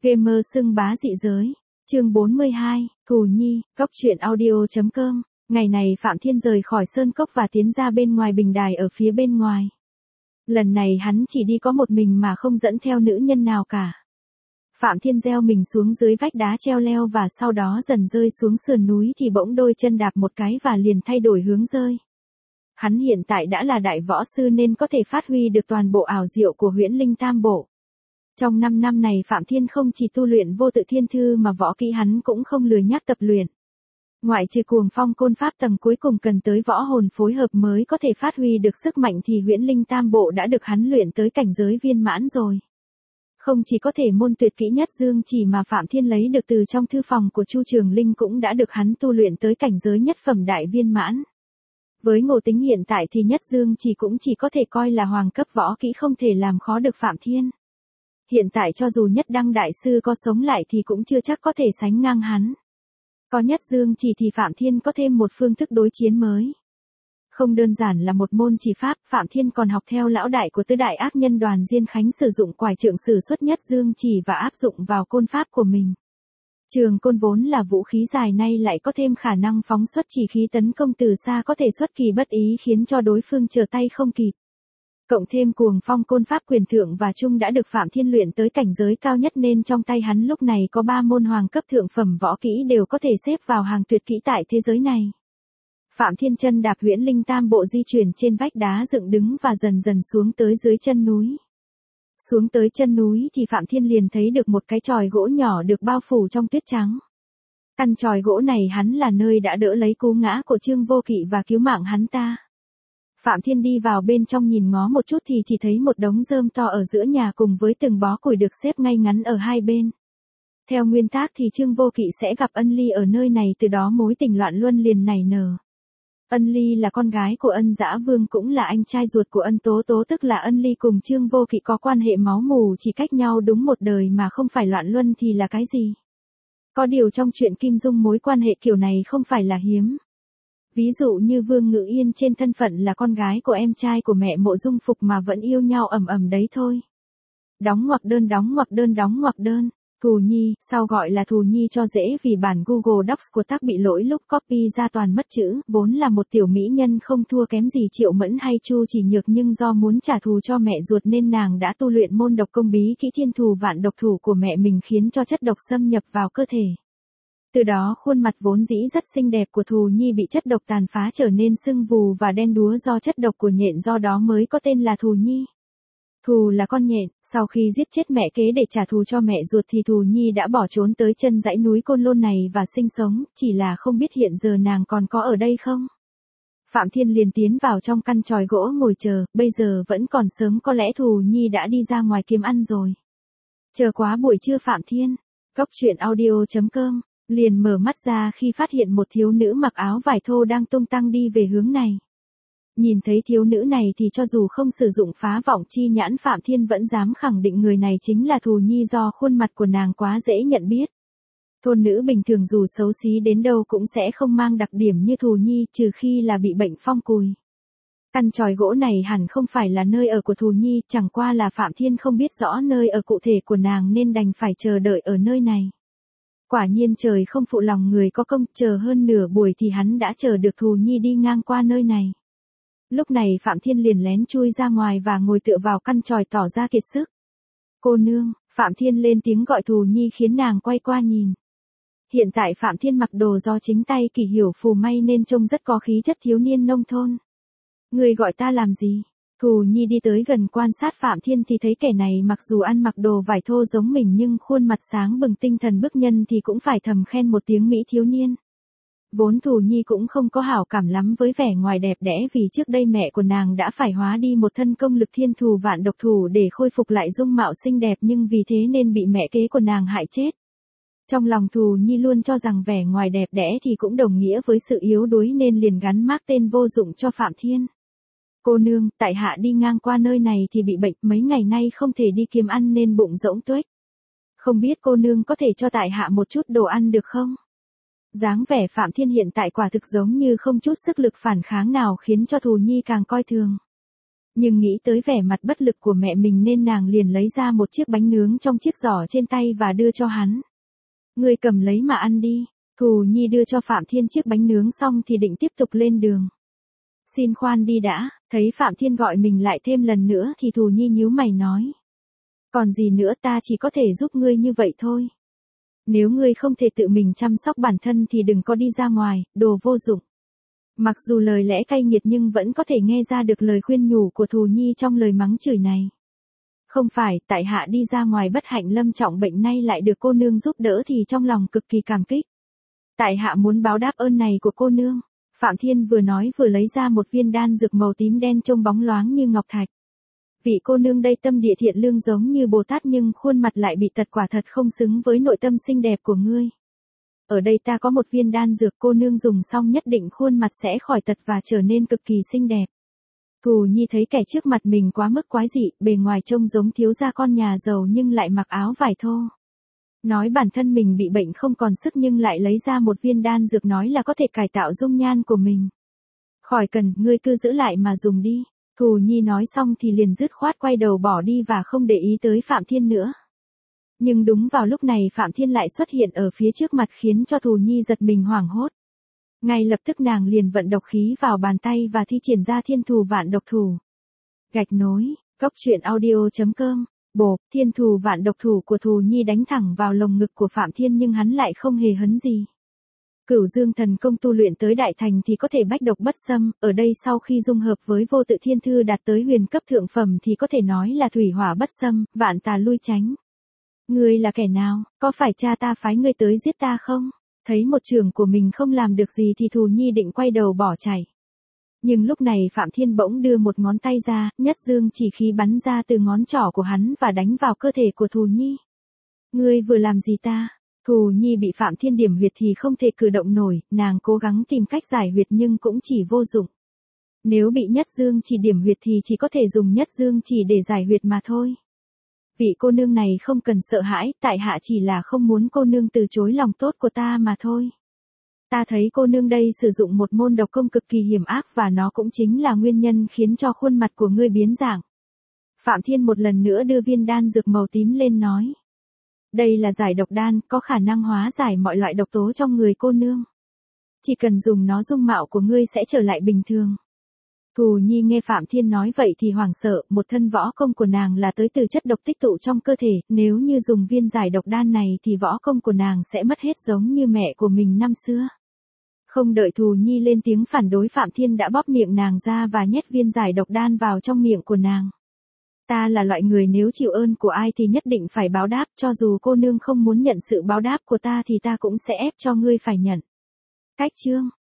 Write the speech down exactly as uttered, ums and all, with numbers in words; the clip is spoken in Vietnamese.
Gamer xưng bá dị giới. Chương bốn mươi hai, Thù Nhi, Góc truyện audio.com. Ngày này Phạm Thiên rời khỏi sơn cốc và tiến ra bên ngoài bình đài ở phía bên ngoài. Lần này hắn chỉ đi có một mình mà không dẫn theo nữ nhân nào cả. Phạm Thiên gieo mình xuống dưới vách đá treo leo và sau đó dần rơi xuống sườn núi thì bỗng đôi chân đạp một cái và liền thay đổi hướng rơi. Hắn hiện tại đã là đại võ sư nên có thể phát huy được toàn bộ ảo diệu của Huyễn Linh Tam Bộ. Trong năm năm này Phạm Thiên không chỉ tu luyện vô tự thiên thư mà võ kỹ hắn cũng không lười nhác tập luyện. Ngoại trừ cuồng phong côn pháp tầng cuối cùng cần tới võ hồn phối hợp mới có thể phát huy được sức mạnh thì Huyễn Linh Tam Bộ đã được hắn luyện tới cảnh giới viên mãn rồi. Không chỉ có thể môn tuyệt kỹ nhất dương chỉ mà Phạm Thiên lấy được từ trong thư phòng của Chu Trường Linh cũng đã được hắn tu luyện tới cảnh giới nhất phẩm đại viên mãn. Với ngộ tính hiện tại thì nhất dương chỉ cũng chỉ có thể coi là hoàng cấp võ kỹ không thể làm khó được Phạm Thiên. Hiện tại cho dù nhất đăng đại sư có sống lại thì cũng chưa chắc có thể sánh ngang hắn. Có nhất dương chỉ thì Phạm Thiên có thêm một phương thức đối chiến mới. Không đơn giản là một môn chỉ pháp, Phạm Thiên còn học theo lão đại của tứ đại ác nhân đoàn Diên Khánh sử dụng quải trượng sử xuất nhất dương chỉ và áp dụng vào côn pháp của mình. Trường côn vốn là vũ khí dài nay lại có thêm khả năng phóng xuất chỉ khí tấn công từ xa có thể xuất kỳ bất ý khiến cho đối phương trở tay không kịp. Cộng thêm cuồng phong côn pháp quyền thượng và trung đã được Phạm Thiên luyện tới cảnh giới cao nhất nên trong tay hắn lúc này có ba môn hoàng cấp thượng phẩm võ kỹ đều có thể xếp vào hàng tuyệt kỹ tại thế giới này. Phạm Thiên chân đạp Huyễn Linh Tam Bộ di chuyển trên vách đá dựng đứng và dần dần xuống tới dưới chân núi. Xuống tới chân núi thì Phạm Thiên liền thấy được một cái chòi gỗ nhỏ được bao phủ trong tuyết trắng. Căn chòi gỗ này hắn là nơi đã đỡ lấy cú ngã của Trương Vô Kỵ và cứu mạng hắn ta. Phạm Thiên đi vào bên trong nhìn ngó một chút thì chỉ thấy một đống rơm to ở giữa nhà cùng với từng bó củi được xếp ngay ngắn ở hai bên. Theo nguyên tắc thì Trương Vô Kỵ sẽ gặp Ân Ly ở nơi này, từ đó mối tình loạn luân liền nảy nở. Ân Ly là con gái của Ân Dã Vương cũng là anh trai ruột của Ân Tố Tố, tức là Ân Ly cùng Trương Vô Kỵ có quan hệ máu mủ chỉ cách nhau đúng một đời mà không phải loạn luân thì là cái gì? Có điều trong chuyện Kim Dung mối quan hệ kiểu này không phải là hiếm. Ví dụ như Vương Ngự Yên trên thân phận là con gái của em trai của mẹ Mộ Dung Phục mà vẫn yêu nhau ầm ầm đấy thôi. Đóng ngoặc đơn đóng ngoặc đơn đóng ngoặc đơn. Thù Nhi, sau gọi là Thù Nhi cho dễ vì bản Google Docs của tác bị lỗi lúc copy ra toàn mất chữ, vốn là một tiểu mỹ nhân không thua kém gì Triệu Mẫn hay Chu Chỉ Nhược nhưng do muốn trả thù cho mẹ ruột nên nàng đã tu luyện môn độc công bí kỹ thiên thù vạn độc thủ của mẹ mình khiến cho chất độc xâm nhập vào cơ thể. Từ đó khuôn mặt vốn dĩ rất xinh đẹp của Thù Nhi bị chất độc tàn phá trở nên sưng vù và đen đúa do chất độc của nhện, do đó mới có tên là Thù Nhi. Thù là con nhện, sau khi giết chết mẹ kế để trả thù cho mẹ ruột thì Thù Nhi đã bỏ trốn tới chân dãy núi Côn Lôn này và sinh sống, chỉ là không biết hiện giờ nàng còn có ở đây không. Phạm Thiên liền tiến vào trong căn chòi gỗ ngồi chờ, bây giờ vẫn còn sớm, có lẽ Thù Nhi đã đi ra ngoài kiếm ăn rồi. Chờ quá buổi trưa Phạm Thiên, Góc truyện audio.com, liền mở mắt ra khi phát hiện một thiếu nữ mặc áo vải thô đang tung tăng đi về hướng này. Nhìn thấy thiếu nữ này thì cho dù không sử dụng phá vọng chi nhãn Phạm Thiên vẫn dám khẳng định người này chính là Thù Nhi do khuôn mặt của nàng quá dễ nhận biết. Thôn nữ bình thường dù xấu xí đến đâu cũng sẽ không mang đặc điểm như Thù Nhi trừ khi là bị bệnh phong cùi. Căn chòi gỗ này hẳn không phải là nơi ở của Thù Nhi, chẳng qua là Phạm Thiên không biết rõ nơi ở cụ thể của nàng nên đành phải chờ đợi ở nơi này. Quả nhiên trời không phụ lòng người có công, chờ hơn nửa buổi thì hắn đã chờ được Thù Nhi đi ngang qua nơi này. Lúc này Phạm Thiên liền lén chui ra ngoài và ngồi tựa vào căn chòi tỏ ra kiệt sức. Cô nương, Phạm Thiên lên tiếng gọi Thù Nhi khiến nàng quay qua nhìn. Hiện tại Phạm Thiên mặc đồ do chính tay Kỷ Hiểu Phù may nên trông rất có khí chất thiếu niên nông thôn. Người gọi ta làm gì? Thù Nhi đi tới gần quan sát Phạm Thiên thì thấy kẻ này mặc dù ăn mặc đồ vải thô giống mình nhưng khuôn mặt sáng bừng tinh thần bức nhân thì cũng phải thầm khen một tiếng mỹ thiếu niên. Vốn Thù Nhi cũng không có hảo cảm lắm với vẻ ngoài đẹp đẽ vì trước đây mẹ của nàng đã phải hóa đi một thân công lực thiên thù vạn độc thủ để khôi phục lại dung mạo xinh đẹp nhưng vì thế nên bị mẹ kế của nàng hại chết. Trong lòng Thù Nhi luôn cho rằng vẻ ngoài đẹp đẽ thì cũng đồng nghĩa với sự yếu đuối nên liền gắn mác tên vô dụng cho Phạm Thiên. Cô nương, tại hạ đi ngang qua nơi này thì bị bệnh, mấy ngày nay không thể đi kiếm ăn nên bụng rỗng tuếch. Không biết cô nương có thể cho tại hạ một chút đồ ăn được không? Dáng vẻ Phạm Thiên hiện tại quả thực giống như không chút sức lực phản kháng nào khiến cho Thù Nhi càng coi thường. Nhưng nghĩ tới vẻ mặt bất lực của mẹ mình nên nàng liền lấy ra một chiếc bánh nướng trong chiếc giỏ trên tay và đưa cho hắn. Ngươi cầm lấy mà ăn đi. Thù Nhi đưa cho Phạm Thiên chiếc bánh nướng xong thì định tiếp tục lên đường. Xin khoan đi đã, thấy Phạm Thiên gọi mình lại thêm lần nữa thì Thù Nhi nhíu mày nói. Còn gì nữa, ta chỉ có thể giúp ngươi như vậy thôi. Nếu ngươi không thể tự mình chăm sóc bản thân thì đừng có đi ra ngoài, đồ vô dụng. Mặc dù lời lẽ cay nghiệt nhưng vẫn có thể nghe ra được lời khuyên nhủ của Thù Nhi trong lời mắng chửi này. Không phải, tại hạ đi ra ngoài bất hạnh lâm trọng bệnh nay lại được cô nương giúp đỡ thì trong lòng cực kỳ cảm kích. Tại hạ muốn báo đáp ơn này của cô nương. Phạm Thiên vừa nói vừa lấy ra một viên đan dược màu tím đen trông bóng loáng như ngọc thạch. Vị cô nương đây tâm địa thiện lương giống như Bồ Tát nhưng khuôn mặt lại bị tật, quả thật không xứng với nội tâm xinh đẹp của ngươi. Ở đây ta có một viên đan dược, cô nương dùng xong nhất định khuôn mặt sẽ khỏi tật và trở nên cực kỳ xinh đẹp. Thù Nhi thấy kẻ trước mặt mình quá mức quái dị, bề ngoài trông giống thiếu gia con nhà giàu nhưng lại mặc áo vải thô. Nói bản thân mình bị bệnh không còn sức nhưng lại lấy ra một viên đan dược nói là có thể cải tạo dung nhan của mình. Khỏi cần, ngươi cứ giữ lại mà dùng đi. Thù Nhi nói xong thì liền dứt khoát quay đầu bỏ đi và không để ý tới Phạm Thiên nữa. Nhưng đúng vào lúc này Phạm Thiên lại xuất hiện ở phía trước mặt khiến cho Thù Nhi giật mình hoảng hốt. Ngay lập tức nàng liền vận độc khí vào bàn tay và thi triển ra thiên thù vạn độc thủ. Gạch nối, góc truyện audio chấm com. Bộp, thiên thù vạn độc thủ của Thù Nhi đánh thẳng vào lồng ngực của Phạm Thiên nhưng hắn lại không hề hấn gì. Cửu Dương thần công tu luyện tới đại thành thì có thể bách độc bất xâm, ở đây sau khi dung hợp với vô tự thiên thư đạt tới huyền cấp thượng phẩm thì có thể nói là thủy hỏa bất xâm, vạn tà lui tránh. Ngươi là kẻ nào, có phải cha ta phái ngươi tới giết ta không? Thấy một trường của mình không làm được gì thì Thù Nhi định quay đầu bỏ chạy. Nhưng lúc này Phạm Thiên bỗng đưa một ngón tay ra, nhất dương chỉ khí bắn ra từ ngón trỏ của hắn và đánh vào cơ thể của Thù Nhi. Ngươi vừa làm gì ta? Thù Nhi bị Phạm Thiên điểm huyệt thì không thể cử động nổi, nàng cố gắng tìm cách giải huyệt nhưng cũng chỉ vô dụng. Nếu bị nhất dương chỉ điểm huyệt thì chỉ có thể dùng nhất dương chỉ để giải huyệt mà thôi. Vị cô nương này không cần sợ hãi, tại hạ chỉ là không muốn cô nương từ chối lòng tốt của ta mà thôi. Ta thấy cô nương đây sử dụng một môn độc công cực kỳ hiểm ác và nó cũng chính là nguyên nhân khiến cho khuôn mặt của ngươi biến dạng. Phạm Thiên một lần nữa đưa viên đan dược màu tím lên nói. Đây là giải độc đan, có khả năng hóa giải mọi loại độc tố trong người cô nương. Chỉ cần dùng nó dung mạo của ngươi sẽ trở lại bình thường. Thù Nhi nghe Phạm Thiên nói vậy thì hoảng sợ, một thân võ công của nàng là tới từ chất độc tích tụ trong cơ thể, nếu như dùng viên giải độc đan này thì võ công của nàng sẽ mất hết giống như mẹ của mình năm xưa. Không đợi Thù Nhi lên tiếng phản đối Phạm Thiên đã bóp miệng nàng ra và nhét viên giải độc đan vào trong miệng của nàng. Ta là loại người nếu chịu ơn của ai thì nhất định phải báo đáp, cho dù cô nương không muốn nhận sự báo đáp của ta thì ta cũng sẽ ép cho ngươi phải nhận. Cách chương